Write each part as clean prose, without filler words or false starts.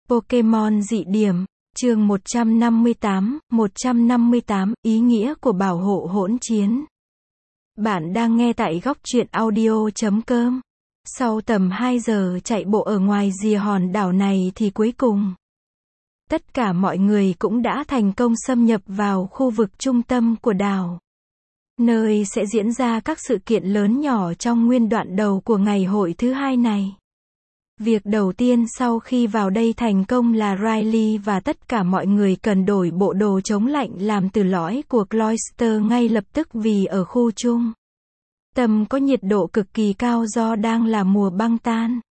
Pokemon dị điểm, chương 158, ý nghĩa của bảo hộ hỗn chiến. Bạn đang nghe tại góc truyện audio.com. Sau tầm 2 giờ chạy bộ ở ngoài rìa hòn đảo này thì cuối cùng, tất cả mọi người cũng đã thành công xâm nhập vào khu vực trung tâm của đảo, nơi sẽ diễn ra các sự kiện lớn nhỏ trong nguyên đoạn đầu của ngày hội thứ hai này. Việc đầu tiên sau khi vào đây thành công là Riley và tất cả mọi người cần đổi bộ đồ chống lạnh làm từ lõi của Cloyster ngay lập tức vì ở khu trung tâm có nhiệt độ cực kỳ cao do đang là mùa băng tan.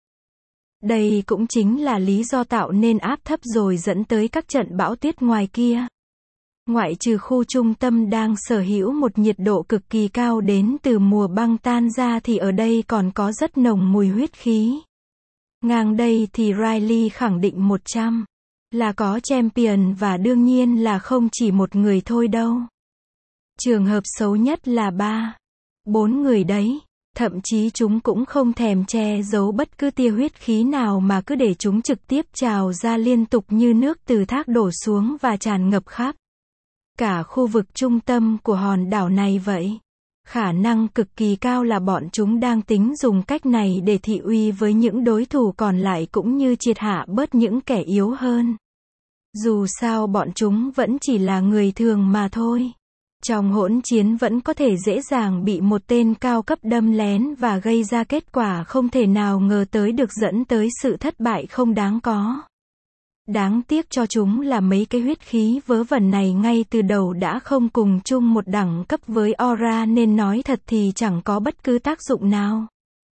Đây cũng chính là lý do tạo nên áp thấp rồi dẫn tới các trận bão tuyết ngoài kia. Ngoại trừ khu trung tâm đang sở hữu một nhiệt độ cực kỳ cao đến từ mùa băng tan ra thì ở đây còn có rất nồng mùi huyết khí. Ngang đây thì Riley khẳng định 100 là có champion và đương nhiên là không chỉ một người thôi đâu. Trường hợp xấu nhất là 3-4 người đấy. Thậm chí chúng cũng không thèm che giấu bất cứ tia huyết khí nào mà cứ để chúng trực tiếp trào ra liên tục như nước từ thác đổ xuống và tràn ngập khắp cả khu vực trung tâm của hòn đảo này vậy. Khả năng cực kỳ cao là bọn chúng đang tính dùng cách này để thị uy với những đối thủ còn lại cũng như triệt hạ bớt những kẻ yếu hơn. Dù sao bọn chúng vẫn chỉ là người thường mà thôi. Trong hỗn chiến vẫn có thể dễ dàng bị một tên cao cấp đâm lén và gây ra kết quả không thể nào ngờ tới được dẫn tới sự thất bại không đáng có. Đáng tiếc cho chúng là mấy cái huyết khí vớ vẩn này ngay từ đầu đã không cùng chung một đẳng cấp với Aura nên nói thật thì chẳng có bất cứ tác dụng nào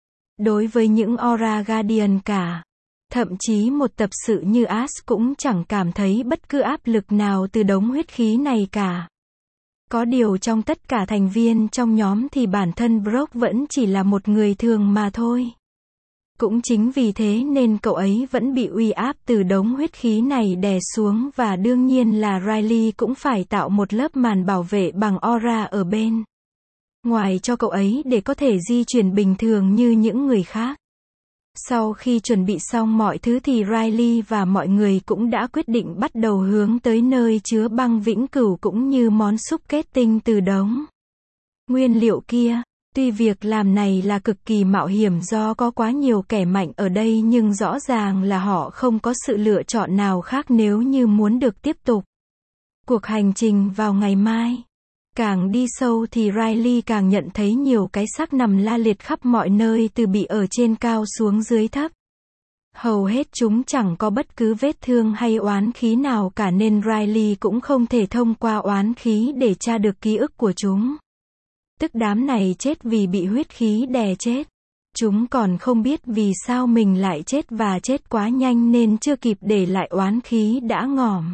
đối với những Aura Guardian cả. Thậm chí một tập sự như Ash cũng chẳng cảm thấy bất cứ áp lực nào từ đống huyết khí này cả. Có điều trong tất cả thành viên trong nhóm thì bản thân Brock vẫn chỉ là một người thường mà thôi. Cũng chính vì thế nên cậu ấy vẫn bị uy áp từ đống huyết khí này đè xuống và đương nhiên là Riley cũng phải tạo một lớp màn bảo vệ bằng aura ở bên ngoài cho cậu ấy để có thể di chuyển bình thường như những người khác. Sau khi chuẩn bị xong mọi thứ thì Riley và mọi người cũng đã quyết định bắt đầu hướng tới nơi chứa băng vĩnh cửu cũng như món súp kết tinh từ đống nguyên liệu kia. Tuy việc làm này là cực kỳ mạo hiểm do có quá nhiều kẻ mạnh ở đây nhưng rõ ràng là họ không có sự lựa chọn nào khác nếu như muốn được tiếp tục cuộc hành trình vào ngày mai. Càng đi sâu thì Riley càng nhận thấy nhiều cái xác nằm la liệt khắp mọi nơi từ bị ở trên cao xuống dưới thấp. Hầu hết chúng chẳng có bất cứ vết thương hay oán khí nào cả nên Riley cũng không thể thông qua oán khí để tra được ký ức của chúng. Tức đám này chết vì bị huyết khí đè chết. Chúng còn không biết vì sao mình lại chết và chết quá nhanh nên chưa kịp để lại oán khí đã ngỏm.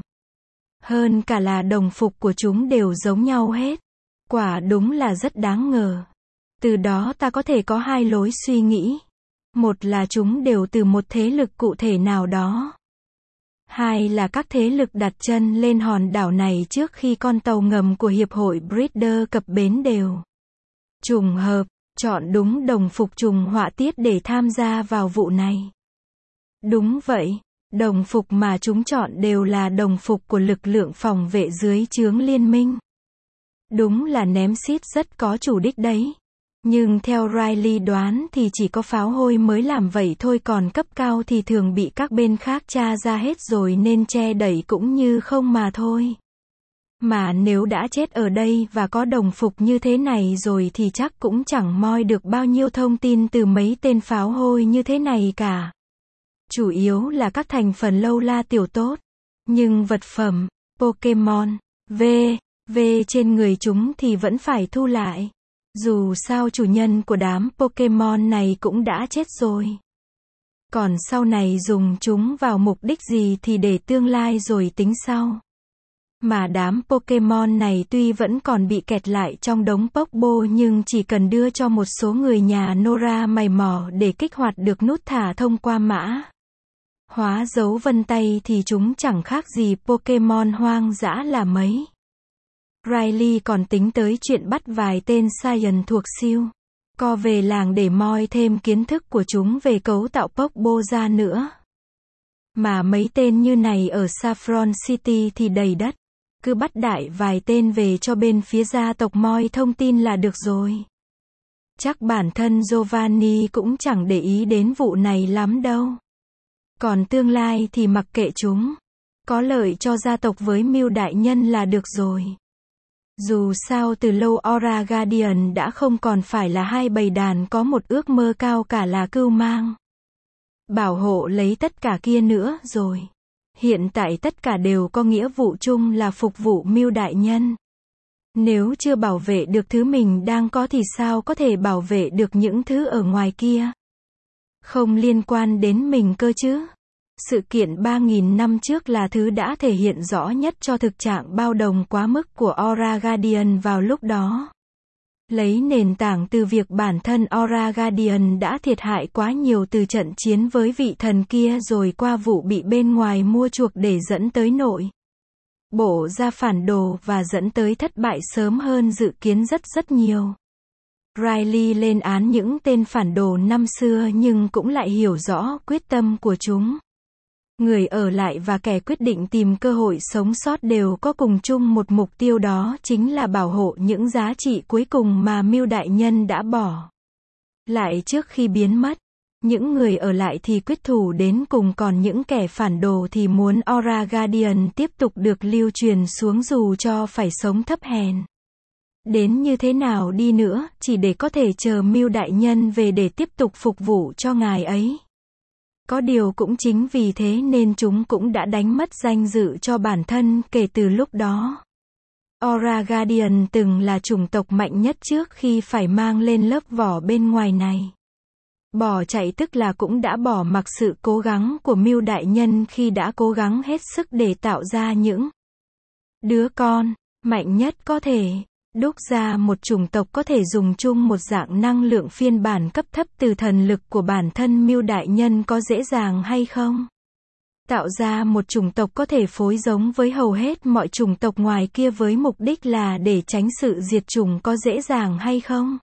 Hơn cả là đồng phục của chúng đều giống nhau hết. Quả đúng là rất đáng ngờ. Từ đó ta có thể có hai lối suy nghĩ. Một là chúng đều từ một thế lực cụ thể nào đó. Hai là các thế lực đặt chân lên hòn đảo này trước khi con tàu ngầm của Hiệp hội Breeder cập bến đều trùng hợp chọn đúng đồng phục trùng họa tiết để tham gia vào vụ này. Đúng vậy, đồng phục mà chúng chọn đều là đồng phục của lực lượng phòng vệ dưới trướng liên minh. Đúng là Nemesis rất có chủ đích đấy. Nhưng theo Riley đoán thì chỉ có pháo hôi mới làm vậy thôi, còn cấp cao thì thường bị các bên khác tra ra hết rồi nên che đẩy cũng như không mà thôi. Mà nếu đã chết ở đây và có đồng phục như thế này rồi thì chắc cũng chẳng moi được bao nhiêu thông tin từ mấy tên pháo hôi như thế này cả. Chủ yếu là các thành phần lâu la tiểu tốt. Nhưng vật phẩm, Pokemon, V trên người chúng thì vẫn phải thu lại. Dù sao chủ nhân của đám Pokemon này cũng đã chết rồi. Còn sau này dùng chúng vào mục đích gì thì để tương lai rồi tính sau. Mà đám Pokemon này tuy vẫn còn bị kẹt lại trong đống Pokéball nhưng chỉ cần đưa cho một số người nhà Nora mày mò để kích hoạt được nút thả thông qua mã hóa dấu vân tay thì chúng chẳng khác gì Pokemon hoang dã là mấy. Riley còn tính tới chuyện bắt vài tên Saiyan thuộc siêu co về làng để moi thêm kiến thức của chúng về cấu tạo Pokéball ra nữa. Mà mấy tên như này ở Saffron City thì đầy đất. Cứ bắt đại vài tên về cho bên phía gia tộc moi thông tin là được rồi. Chắc bản thân Giovanni cũng chẳng để ý đến vụ này lắm đâu. Còn tương lai thì mặc kệ chúng. Có lợi cho gia tộc với mưu đại nhân là được rồi. Dù sao từ lâu Aura Guardian đã không còn phải là hai bầy đàn có một ước mơ cao cả là cưu mang. Bảo hộ lấy tất cả kia nữa rồi. Hiện tại tất cả đều có nghĩa vụ chung là phục vụ mưu đại nhân. Nếu chưa bảo vệ được thứ mình đang có thì sao có thể bảo vệ được những thứ ở ngoài kia? Không liên quan đến mình cơ chứ. Sự kiện 3.000 năm trước là thứ đã thể hiện rõ nhất cho thực trạng bao đồng quá mức của Aura Guardian vào lúc đó. Lấy nền tảng từ việc bản thân Aura Guardian đã thiệt hại quá nhiều từ trận chiến với vị thần kia rồi qua vụ bị bên ngoài mua chuộc để dẫn tới nội bộ ra phản đồ và dẫn tới thất bại sớm hơn dự kiến rất nhiều. Riley lên án những tên phản đồ năm xưa nhưng cũng lại hiểu rõ quyết tâm của chúng. Người ở lại và kẻ quyết định tìm cơ hội sống sót đều có cùng chung một mục tiêu, đó chính là bảo hộ những giá trị cuối cùng mà mưu đại nhân đã bỏ lại trước khi biến mất. Những người ở lại thì quyết thủ đến cùng, còn những kẻ phản đồ thì muốn Aura Guardian tiếp tục được lưu truyền xuống dù cho phải sống thấp hèn đến như thế nào đi nữa, chỉ để có thể chờ mưu đại nhân về để tiếp tục phục vụ cho ngài ấy. Có điều cũng chính vì thế nên chúng cũng đã đánh mất danh dự cho bản thân kể từ lúc đó. Aura Guardian từng là chủng tộc mạnh nhất trước khi phải mang lên lớp vỏ bên ngoài này. Bỏ chạy tức là cũng đã bỏ mặc sự cố gắng của mưu đại nhân khi đã cố gắng hết sức để tạo ra những đứa con mạnh nhất có thể. Đúc ra một chủng tộc có thể dùng chung một dạng năng lượng phiên bản cấp thấp từ thần lực của bản thân mưu đại nhân có dễ dàng hay không? Tạo ra một chủng tộc có thể phối giống với hầu hết mọi chủng tộc ngoài kia với mục đích là để tránh sự diệt chủng có dễ dàng hay không?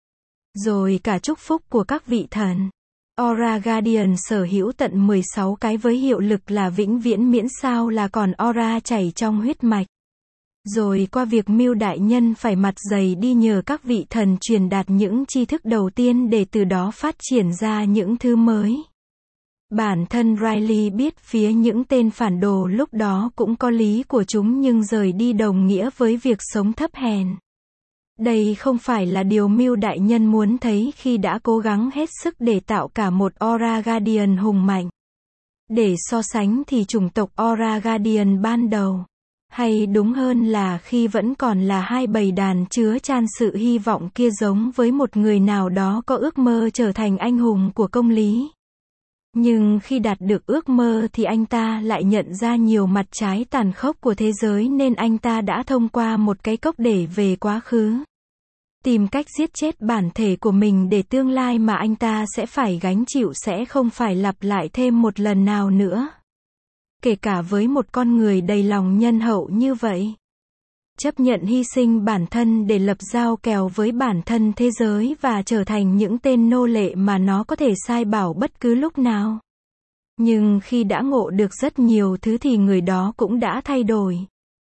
Rồi cả chúc phúc của các vị thần. Aura Guardian sở hữu tận 16 cái với hiệu lực là vĩnh viễn miễn sao là còn aura chảy trong huyết mạch. Rồi qua việc mưu đại nhân phải mặt dày đi nhờ các vị thần truyền đạt những tri thức đầu tiên để từ đó phát triển ra những thứ mới. Bản thân Riley biết phía những tên phản đồ lúc đó cũng có lý của chúng, nhưng rời đi đồng nghĩa với việc sống thấp hèn. Đây không phải là điều mưu đại nhân muốn thấy khi đã cố gắng hết sức để tạo cả một Aura Guardian hùng mạnh. Để so sánh thì chủng tộc Aura Guardian ban đầu, hay đúng hơn là khi vẫn còn là hai bầy đàn chứa chan sự hy vọng kia, giống với một người nào đó có ước mơ trở thành anh hùng của công lý. Nhưng khi đạt được ước mơ thì anh ta lại nhận ra nhiều mặt trái tàn khốc của thế giới, nên anh ta đã thông qua một cái cốc để về quá khứ, tìm cách giết chết bản thể của mình để tương lai mà anh ta sẽ phải gánh chịu sẽ không phải lặp lại thêm một lần nào nữa. Kể cả với một con người đầy lòng nhân hậu như vậy. Chấp nhận hy sinh bản thân để lập giao kèo với bản thân thế giới và trở thành những tên nô lệ mà nó có thể sai bảo bất cứ lúc nào. Nhưng khi đã ngộ được rất nhiều thứ thì người đó cũng đã thay đổi.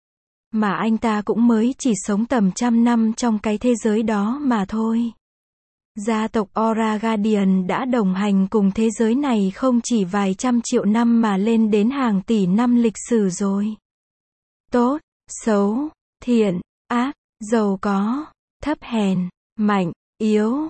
Mà anh ta cũng mới chỉ sống tầm 100 năm trong cái thế giới đó mà thôi. Gia tộc Aura Guardian đã đồng hành cùng thế giới này không chỉ vài trăm triệu năm mà lên đến hàng tỷ năm lịch sử rồi. Tốt, xấu, thiện, ác, giàu có, thấp hèn, mạnh, yếu,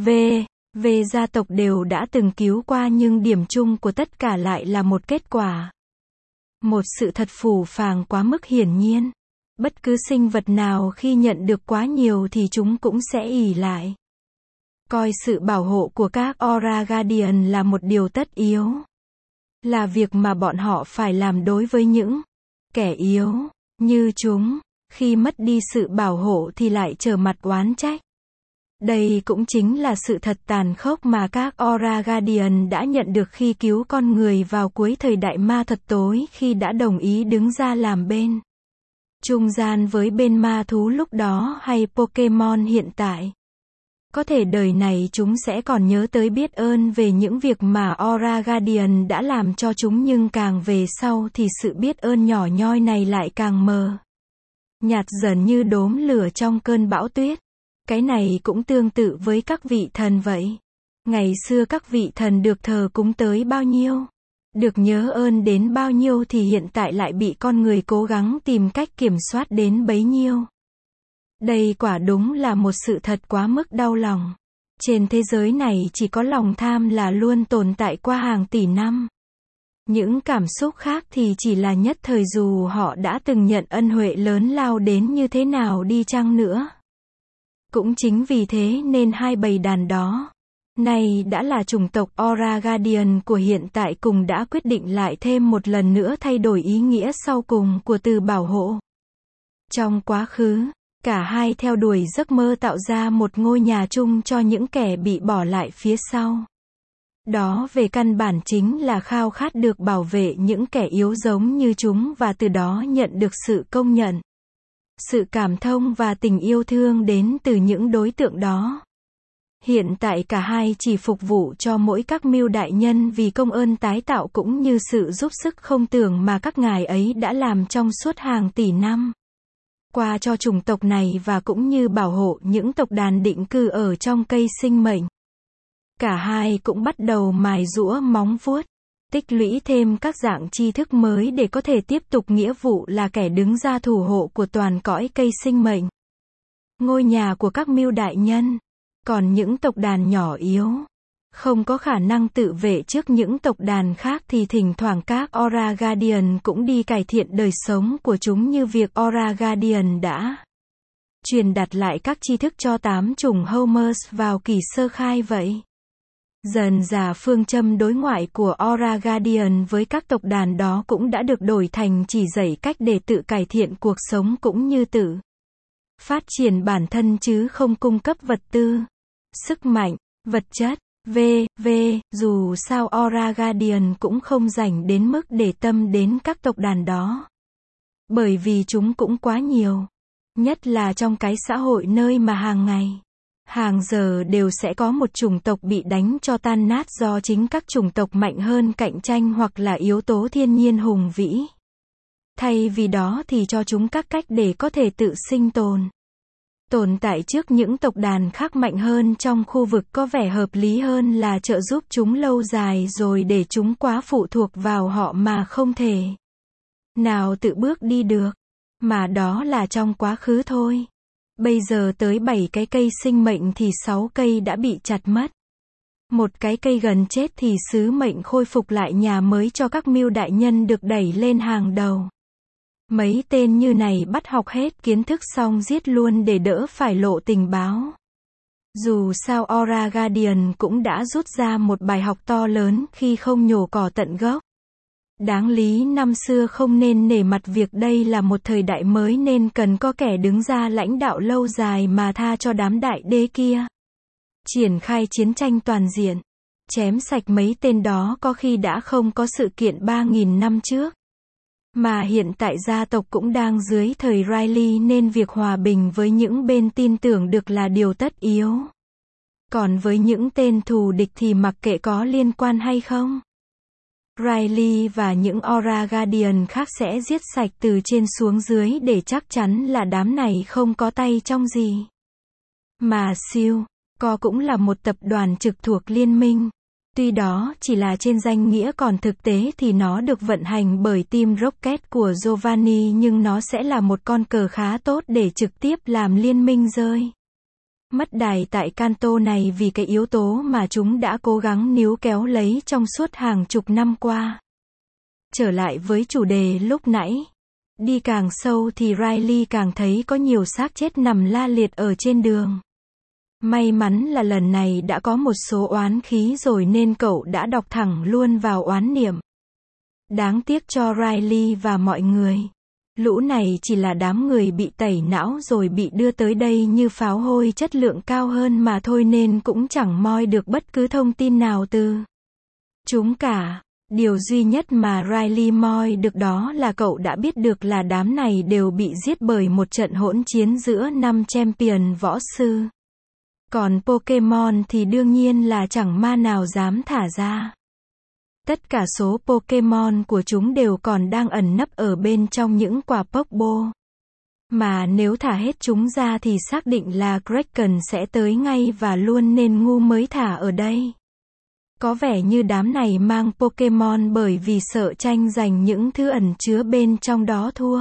về gia tộc đều đã từng cứu qua, nhưng điểm chung của tất cả lại là một kết quả. Một sự thật phũ phàng quá mức hiển nhiên. Bất cứ sinh vật nào khi nhận được quá nhiều thì chúng cũng sẽ ỷ lại. Coi sự bảo hộ của các Aura Guardian là một điều tất yếu. Là việc mà bọn họ phải làm đối với những kẻ yếu như chúng. Khi mất đi sự bảo hộ thì lại trở mặt oán trách. Đây cũng chính là sự thật tàn khốc mà các Aura Guardian đã nhận được khi cứu con người vào cuối thời đại ma thuật tối, khi đã đồng ý đứng ra làm bên trung gian với bên ma thú lúc đó hay Pokemon hiện tại. Có thể đời này chúng sẽ còn nhớ tới biết ơn về những việc mà Aura Guardian đã làm cho chúng, nhưng càng về sau thì sự biết ơn nhỏ nhoi này lại càng mờ nhạt dần như đốm lửa trong cơn bão tuyết. Cái này cũng tương tự với các vị thần vậy. Ngày xưa các vị thần được thờ cúng tới bao nhiêu, được nhớ ơn đến bao nhiêu thì hiện tại lại bị con người cố gắng tìm cách kiểm soát đến bấy nhiêu. Đây quả đúng là một sự thật quá mức đau lòng. Trên thế giới này chỉ có lòng tham là luôn tồn tại qua hàng tỷ năm. Những cảm xúc khác thì chỉ là nhất thời, dù họ đã từng nhận ân huệ lớn lao đến như thế nào đi chăng nữa. Cũng chính vì thế nên hai bầy đàn đó, nay đã là chủng tộc Aura Guardian của hiện tại, cùng đã quyết định lại thêm một lần nữa thay đổi ý nghĩa sau cùng của từ bảo hộ. Trong quá khứ, cả hai theo đuổi giấc mơ tạo ra một ngôi nhà chung cho những kẻ bị bỏ lại phía sau. Đó về căn bản chính là khao khát được bảo vệ những kẻ yếu giống như chúng và từ đó nhận được sự công nhận, sự cảm thông và tình yêu thương đến từ những đối tượng đó. Hiện tại cả hai chỉ phục vụ cho mỗi các mưu đại nhân vì công ơn tái tạo cũng như sự giúp sức không tưởng mà các ngài ấy đã làm trong suốt hàng tỷ năm qua cho chủng tộc này, và cũng như bảo hộ những tộc đàn định cư ở trong cây sinh mệnh. Cả hai cũng bắt đầu mài giũa móng vuốt, tích lũy thêm các dạng tri thức mới để có thể tiếp tục nghĩa vụ là kẻ đứng ra thủ hộ của toàn cõi cây sinh mệnh, ngôi nhà của các mưu đại nhân. Còn những tộc đàn nhỏ yếu, không có khả năng tự vệ trước những tộc đàn khác thì thỉnh thoảng các Aura Guardian cũng đi cải thiện đời sống của chúng, như việc Aura Guardian đã truyền đạt lại các tri thức cho 8 chủng Homers vào kỷ sơ khai vậy. Dần dà phương châm đối ngoại của Aura Guardian với các tộc đàn đó cũng đã được đổi thành chỉ dạy cách để tự cải thiện cuộc sống cũng như tự phát triển bản thân, chứ không cung cấp vật tư, sức mạnh, vật chất, v.v. Dù sao Aura Guardian cũng không rảnh đến mức để tâm đến các tộc đàn đó, bởi vì chúng cũng quá nhiều. Nhất là trong cái xã hội nơi mà hàng ngày, hàng giờ đều sẽ có một chủng tộc bị đánh cho tan nát do chính các chủng tộc mạnh hơn cạnh tranh hoặc là yếu tố thiên nhiên hùng vĩ. Thay vì đó thì cho chúng các cách để có thể tự sinh tồn tại trước những tộc đàn khác mạnh hơn trong khu vực có vẻ hợp lý hơn là trợ giúp chúng lâu dài rồi để chúng quá phụ thuộc vào họ mà không thể nào tự bước đi được. Mà đó là trong quá khứ thôi. Bây giờ tới 7 cái cây sinh mệnh thì 6 cây đã bị chặt mất. Một cái cây gần chết thì sứ mệnh khôi phục lại nhà mới cho các mưu đại nhân được đẩy lên hàng đầu. Mấy tên như này bắt học hết kiến thức xong giết luôn để đỡ phải lộ tình báo. Dù sao Aura Guardian cũng đã rút ra một bài học to lớn khi không nhổ cỏ tận gốc. Đáng lý năm xưa không nên nể mặt việc đây là một thời đại mới nên cần có kẻ đứng ra lãnh đạo lâu dài mà tha cho đám đại đế kia. Triển khai chiến tranh toàn diện, chém sạch mấy tên đó có khi đã không có sự kiện 3.000 năm trước. Mà hiện tại gia tộc cũng đang dưới thời Riley nên việc hòa bình với những bên tin tưởng được là điều tất yếu. Còn với những tên thù địch thì mặc kệ có liên quan hay không, Riley và những Aura Guardian khác sẽ giết sạch từ trên xuống dưới để chắc chắn là đám này không có tay trong gì. Mà Silco cũng là một tập đoàn trực thuộc liên minh. Tuy đó chỉ là trên danh nghĩa, còn thực tế thì nó được vận hành bởi team Rocket của Giovanni, nhưng nó sẽ là một con cờ khá tốt để trực tiếp làm liên minh rơi mất đài tại Kanto này vì cái yếu tố mà chúng đã cố gắng níu kéo lấy trong suốt hàng chục năm qua. Trở lại với chủ đề lúc nãy, đi càng sâu thì Riley càng thấy có nhiều xác chết nằm la liệt ở trên đường. May mắn là lần này đã có một số oán khí rồi nên cậu đã đọc thẳng luôn vào oán niệm. Đáng tiếc cho Riley và mọi người. Lũ này chỉ là đám người bị tẩy não rồi bị đưa tới đây như pháo hôi chất lượng cao hơn mà thôi, nên cũng chẳng moi được bất cứ thông tin nào từ chúng cả. Điều duy nhất mà Riley moi được đó là cậu đã biết được là đám này đều bị giết bởi một trận hỗn chiến giữa 5 champion võ sư. Còn Pokemon thì đương nhiên là chẳng ma nào dám thả ra. Tất cả số Pokemon của chúng đều còn đang ẩn nấp ở bên trong những quả Pokeball. Mà nếu thả hết chúng ra thì xác định là Kraken sẽ tới ngay và luôn nên ngu mới thả ở đây. Có vẻ như đám này mang Pokemon bởi vì sợ tranh giành những thứ ẩn chứa bên trong đó thua.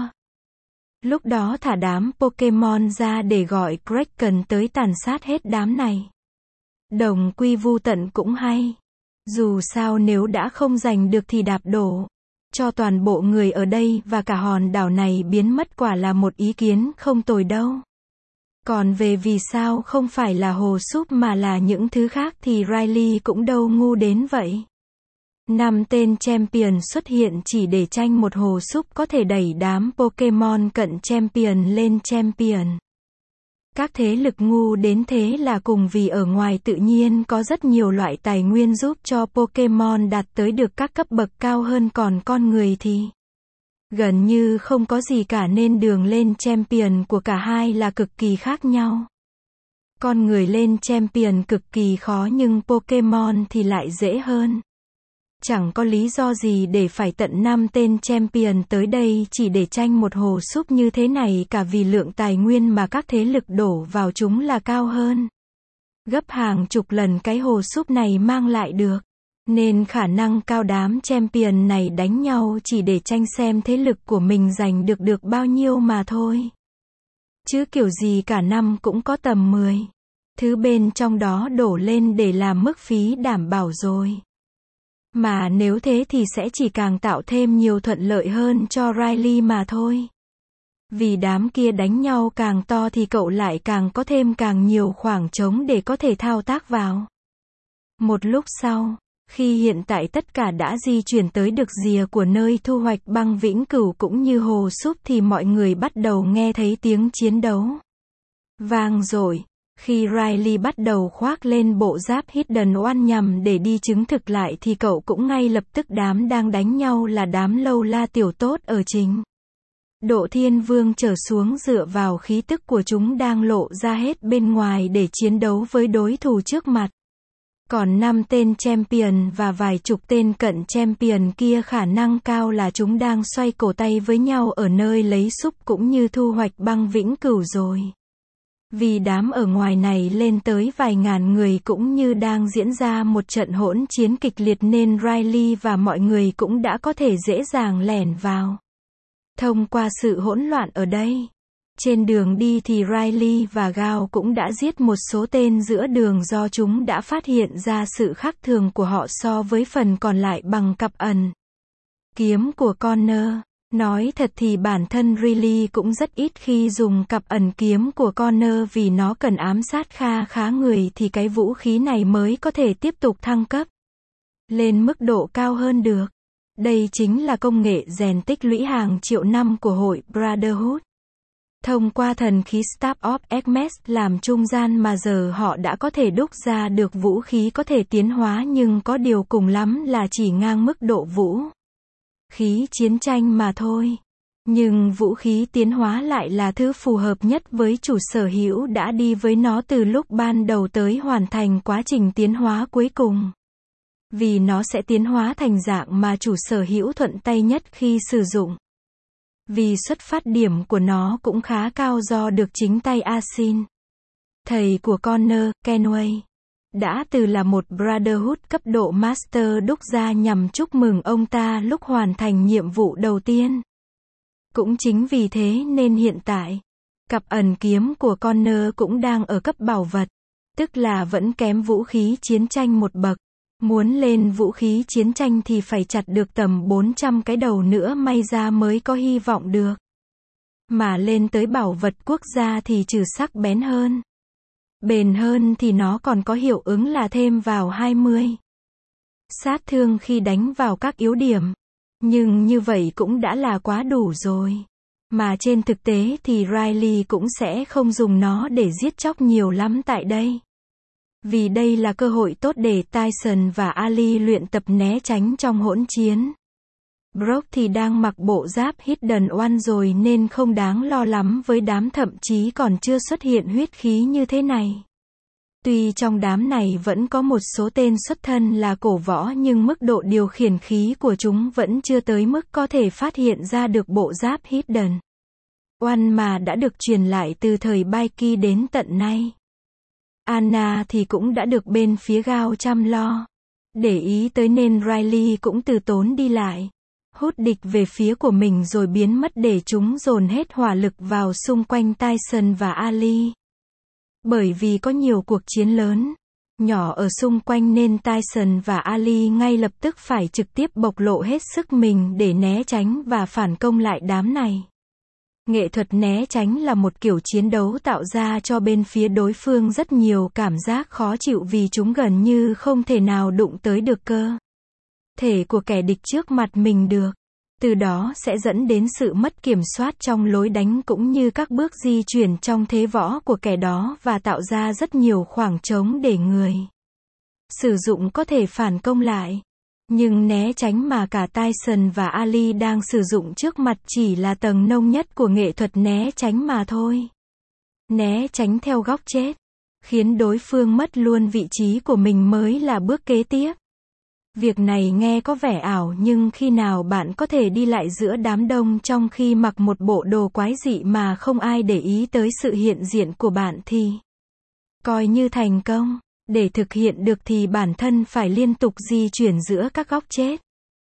Lúc đó thả đám Pokemon ra để gọi Kraken tới tàn sát hết đám này. Đồng quy vu tận cũng hay. Dù sao nếu đã không giành được thì đạp đổ. Cho toàn bộ người ở đây và cả hòn đảo này biến mất quả là một ý kiến không tồi đâu. Còn về vì sao không phải là hồ súp mà là những thứ khác thì Riley cũng đâu ngu đến vậy. 5 tên champion xuất hiện chỉ để tranh một hồ súp có thể đẩy đám Pokemon cận champion lên champion. Các thế lực ngu đến thế là cùng vì ở ngoài tự nhiên có rất nhiều loại tài nguyên giúp cho Pokemon đạt tới được các cấp bậc cao hơn, còn con người thì gần như không có gì cả nên đường lên champion của cả hai là cực kỳ khác nhau. Con người lên champion cực kỳ khó nhưng Pokemon thì lại dễ hơn. Chẳng có lý do gì để phải tận 5 tên champion tới đây chỉ để tranh một hồ súp như thế này cả, vì lượng tài nguyên mà các thế lực đổ vào chúng là cao hơn gấp hàng chục lần cái hồ súp này mang lại được. Nên khả năng cao đám champion này đánh nhau chỉ để tranh xem thế lực của mình giành được bao nhiêu mà thôi. Chứ kiểu gì cả năm cũng có tầm 10 thứ bên trong đó đổ lên để làm mức phí đảm bảo rồi. Mà nếu thế thì sẽ chỉ càng tạo thêm nhiều thuận lợi hơn cho Riley mà thôi. Vì đám kia đánh nhau càng to thì cậu lại càng có thêm càng nhiều khoảng trống để có thể thao tác vào. Một lúc sau, khi hiện tại tất cả đã di chuyển tới được rìa của nơi thu hoạch băng vĩnh cửu cũng như hồ súp thì mọi người bắt đầu nghe thấy tiếng chiến đấu vang dội. Khi Riley bắt đầu khoác lên bộ giáp Hidden One nhằm để đi chứng thực lại thì cậu cũng ngay lập tức đám đang đánh nhau là đám lâu la tiểu tốt ở chính độ thiên vương trở xuống, dựa vào khí tức của chúng đang lộ ra hết bên ngoài để chiến đấu với đối thủ trước mặt. Còn 5 tên champion và vài chục tên cận champion kia khả năng cao là chúng đang xoay cổ tay với nhau ở nơi lấy súp cũng như thu hoạch băng vĩnh cửu rồi. Vì đám ở ngoài này lên tới vài ngàn người cũng như đang diễn ra một trận hỗn chiến kịch liệt nên Riley và mọi người cũng đã có thể dễ dàng lẻn vào. Thông qua sự hỗn loạn ở đây, trên đường đi thì Riley và Gao cũng đã giết một số tên giữa đường do chúng đã phát hiện ra sự khác thường của họ so với phần còn lại bằng cặp ẩn kiếm của Connor. Nói thật thì bản thân Riley cũng rất ít khi dùng cặp ẩn kiếm của Connor vì nó cần ám sát khá người thì cái vũ khí này mới có thể tiếp tục thăng cấp lên mức độ cao hơn được. Đây chính là công nghệ rèn tích lũy hàng triệu năm của hội Brotherhood. Thông qua thần khí Staff of Hermes làm trung gian mà giờ họ đã có thể đúc ra được vũ khí có thể tiến hóa, nhưng có điều cùng lắm là chỉ ngang mức độ vũ khí chiến tranh mà thôi. Nhưng vũ khí tiến hóa lại là thứ phù hợp nhất với chủ sở hữu đã đi với nó từ lúc ban đầu tới hoàn thành quá trình tiến hóa cuối cùng. Vì nó sẽ tiến hóa thành dạng mà chủ sở hữu thuận tay nhất khi sử dụng. Vì xuất phát điểm của nó cũng khá cao do được chính tay Asin, thầy của Connor, Kenway, đã từ là một Brotherhood cấp độ Master đúc ra nhằm chúc mừng ông ta lúc hoàn thành nhiệm vụ đầu tiên. Cũng chính vì thế nên hiện tại, cặp ẩn kiếm của Connor cũng đang ở cấp bảo vật, tức là vẫn kém vũ khí chiến tranh một bậc. Muốn lên vũ khí chiến tranh thì phải chặt được tầm 400 cái đầu nữa may ra mới có hy vọng được. Mà lên tới bảo vật quốc gia thì trừ sắc bén hơn, bền hơn thì nó còn có hiệu ứng là thêm vào 20 sát thương khi đánh vào các yếu điểm. Nhưng như vậy cũng đã là quá đủ rồi. Mà trên thực tế thì Riley cũng sẽ không dùng nó để giết chóc nhiều lắm tại đây. Vì đây là cơ hội tốt để Tyson và Ali luyện tập né tránh trong hỗn chiến. Brock thì đang mặc bộ giáp Hidden One rồi nên không đáng lo lắm với đám thậm chí còn chưa xuất hiện huyết khí như thế này. Tuy trong đám này vẫn có một số tên xuất thân là cổ võ nhưng mức độ điều khiển khí của chúng vẫn chưa tới mức có thể phát hiện ra được bộ giáp Hidden One mà đã được truyền lại từ thời Baiki đến tận nay. Anna thì cũng đã được bên phía Gao chăm lo. Để ý tới nên Riley cũng từ tốn đi lại. Hút địch về phía của mình rồi biến mất để chúng dồn hết hỏa lực vào xung quanh Tyson và Ali. Bởi vì có nhiều cuộc chiến lớn, nhỏ ở xung quanh nên Tyson và Ali ngay lập tức phải trực tiếp bộc lộ hết sức mình để né tránh và phản công lại đám này. Nghệ thuật né tránh là một kiểu chiến đấu tạo ra cho bên phía đối phương rất nhiều cảm giác khó chịu vì chúng gần như không thể nào đụng tới được cơ thể của kẻ địch trước mặt mình được. Từ đó sẽ dẫn đến sự mất kiểm soát trong lối đánh cũng như các bước di chuyển trong thế võ của kẻ đó và tạo ra rất nhiều khoảng trống để người sử dụng có thể phản công lại. Nhưng né tránh mà cả Tyson và Ali đang sử dụng trước mặt chỉ là tầng nông nhất của nghệ thuật né tránh mà thôi. Né tránh theo góc chết, khiến đối phương mất luôn vị trí của mình mới là bước kế tiếp. Việc này nghe có vẻ ảo nhưng khi nào bạn có thể đi lại giữa đám đông trong khi mặc một bộ đồ quái dị mà không ai để ý tới sự hiện diện của bạn thì coi như thành công. Để thực hiện được thì bản thân phải liên tục di chuyển giữa các góc chết.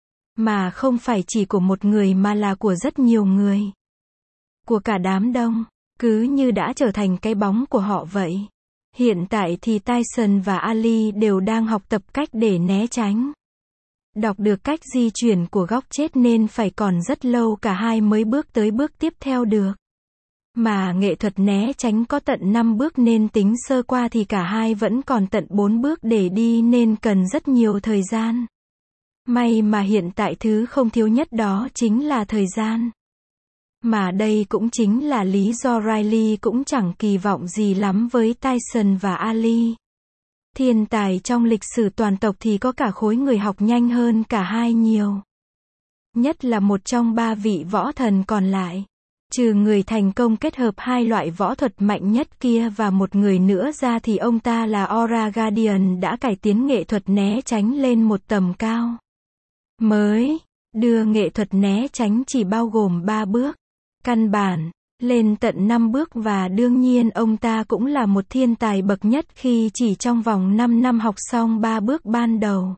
Mà không phải chỉ của một người mà là của rất nhiều người. Của cả đám đông, cứ như đã trở thành cái bóng của họ vậy. Hiện tại thì Tyson và Ali đều đang học tập cách để né tránh. Đọc được cách di chuyển của góc chết nên phải còn rất lâu cả hai mới bước tới bước tiếp theo được. Mà nghệ thuật né tránh có tận 5 bước nên tính sơ qua thì cả hai vẫn còn tận 4 bước để đi nên cần rất nhiều thời gian. May mà hiện tại thứ không thiếu nhất đó chính là thời gian. Mà đây cũng chính là lý do Riley cũng chẳng kỳ vọng gì lắm với Tyson và Ali. Thiên tài trong lịch sử toàn tộc thì có cả khối người học nhanh hơn cả hai nhiều. Nhất là một trong 3 vị võ thần còn lại. Trừ người thành công kết hợp hai loại võ thuật mạnh nhất kia và một người nữa ra thì ông ta là Aura Guardian đã cải tiến nghệ thuật né tránh lên một tầm cao mới, đưa nghệ thuật né tránh chỉ bao gồm 3 bước căn bản lên tận 5 bước và đương nhiên ông ta cũng là một thiên tài bậc nhất khi chỉ trong vòng 5 năm học xong 3 bước ban đầu.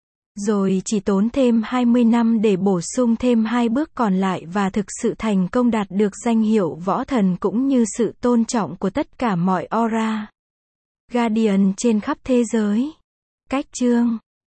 Rồi chỉ tốn thêm 20 năm để bổ sung thêm 2 bước còn lại và thực sự thành công đạt được danh hiệu võ thần cũng như sự tôn trọng của tất cả mọi Aura Guardian trên khắp thế giới. Cách chương